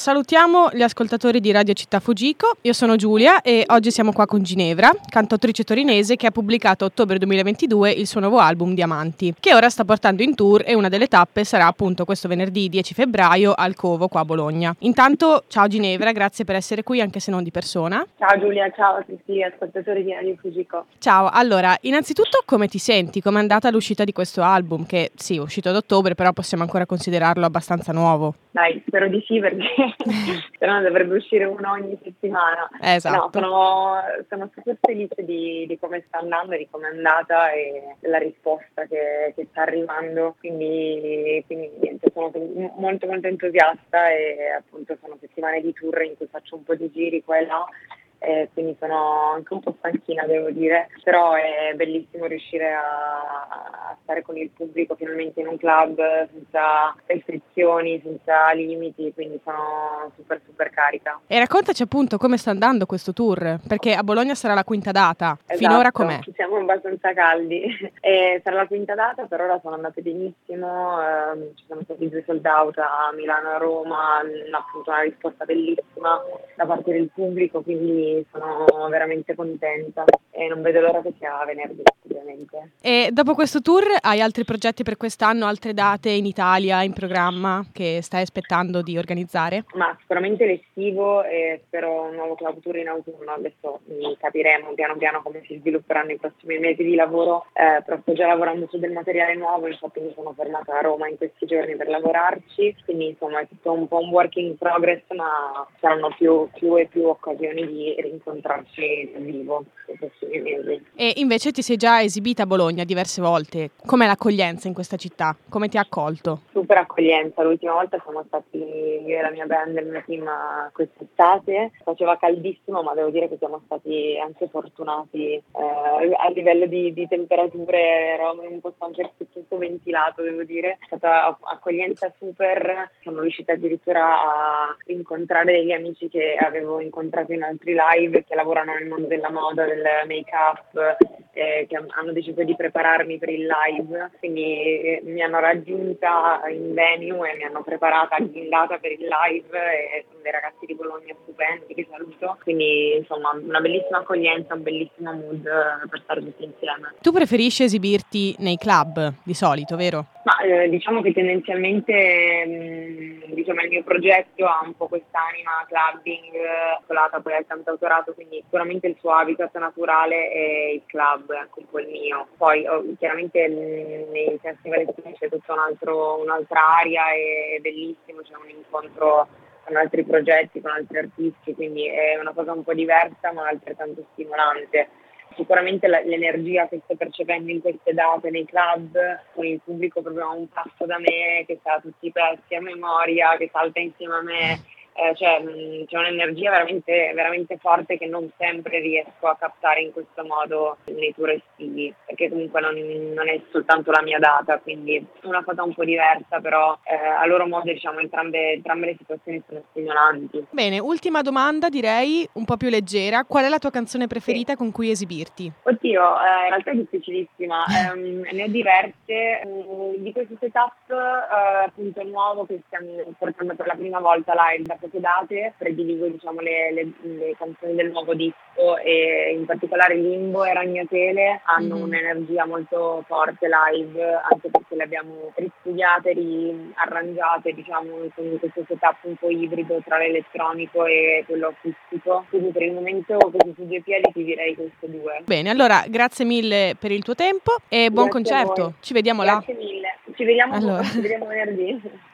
salutiamo gli ascoltatori di Radio Città Fujiko. Io sono Giulia e oggi siamo qua con Ginevra, cantautrice torinese che ha pubblicato a ottobre 2022 il suo nuovo album Diamanti, che ora sta portando in tour e una delle tappe sarà appunto questo venerdì 10 febbraio al Covo qua a Bologna. Intanto, ciao Ginevra, grazie per essere qui anche se non di persona. Ciao Giulia, ciao a tutti gli ascoltatori di Radio Fujiko. Ciao, allora, innanzitutto come ti senti? Com'è andata l'uscita di questo album? Che sì, è uscito ad ottobre, però possiamo ancora considerarlo abbastanza nuovo. Dai, spero di sì perché se no dovrebbe uscire uno ogni settimana. Esatto. No, sono super felice di come sta andando, di come è andata e della risposta che sta arrivando, quindi niente, sono molto molto entusiasta e appunto sono settimane di tour in cui faccio un po' di giri qua e là. Quindi sono anche un po' stanchina, devo dire, però è bellissimo riuscire a stare con il pubblico finalmente in un club senza restrizioni, senza limiti, quindi sono super super carica. E raccontaci appunto come sta andando questo tour, perché a Bologna sarà la quinta data, Esatto, finora com'è? Siamo abbastanza caldi, sarà la quinta data, per ora sono andate benissimo, ci sono stati 2 sold out a Milano e a Roma, appunto una risposta bellissima da parte del pubblico, quindi sono veramente contenta e non vedo l'ora che sia venerdì, ovviamente. E dopo questo tour hai altri progetti per quest'anno, altre date in Italia in programma che stai aspettando di organizzare? Ma sicuramente l'estivo e spero un nuovo club tour in autunno, adesso capiremo piano piano come si svilupperanno i prossimi mesi di lavoro, però sto già lavorando su del materiale nuovo, infatti mi sono fermata a Roma in questi giorni per lavorarci, quindi insomma è tutto un po' un work in progress, ma saranno più e più occasioni di rincontrarci dal vivo nei prossimi mesi. E invece ti sei già esibita a Bologna diverse volte, com'è l'accoglienza in questa città? Come ti ha accolto? Super accoglienza, l'ultima volta siamo stati io e la mia band e il mio team quest'estate, faceva caldissimo ma devo dire che siamo stati anche fortunati a livello di temperature, eravamo in un posto anche tutto ventilato, devo dire, è stata accoglienza super, siamo riusciti addirittura a incontrare degli amici che avevo incontrato in altri live che lavorano nel mondo della moda, del make-up, che hanno deciso di prepararmi per il live, quindi mi hanno raggiunta in venue e mi hanno preparata, blindata per il live e sono dei ragazzi di Bologna stupendi che saluto, quindi insomma una bellissima accoglienza, un bellissimo mood per stare tutti insieme. Tu preferisci esibirti nei club di solito, vero? Ma diciamo che tendenzialmente diciamo il mio progetto ha un po' quest'anima clubbing colata poi al cantautorato, quindi sicuramente il suo habitat naturale è il club, è anche un po' il mio. Poi chiaramente nei festival c'è tutta un'altra area, è bellissimo, c'è un incontro con altri progetti, con altri artisti, quindi è una cosa un po' diversa ma altrettanto stimolante. Sicuramente l'energia che sto percependo in queste date nei club, con il pubblico proprio a un passo da me, che sa tutti i pezzi a memoria, che salta insieme a me, c'è un'energia veramente, veramente forte che non sempre riesco a captare in questo modo nei tour estivi, perché comunque non è soltanto la mia data, quindi è una cosa un po' diversa, però a loro modo diciamo entrambe le situazioni sono stimolanti. Bene, ultima domanda direi un po' più leggera, qual è la tua canzone preferita con cui esibirti? Oddio, in realtà è difficilissima, ne ho diverse, di questo setup appunto nuovo che stiamo portando per la prima volta live da poche date, prediligo diciamo le canzoni del nuovo disco e in particolare Limbo e Ragnatele hanno un'energia molto forte live, anche perché le abbiamo ristudiate, riarrangiate diciamo con questo setup un po' ibrido tra l'elettronico e quello acustico, quindi per il momento così su 2 piedi ti direi queste 2. Bene, allora grazie mille per il tuo tempo e buon Grazie a voi. concerto, ci vediamo Grazie mille, ci vediamo Allora. venerdì.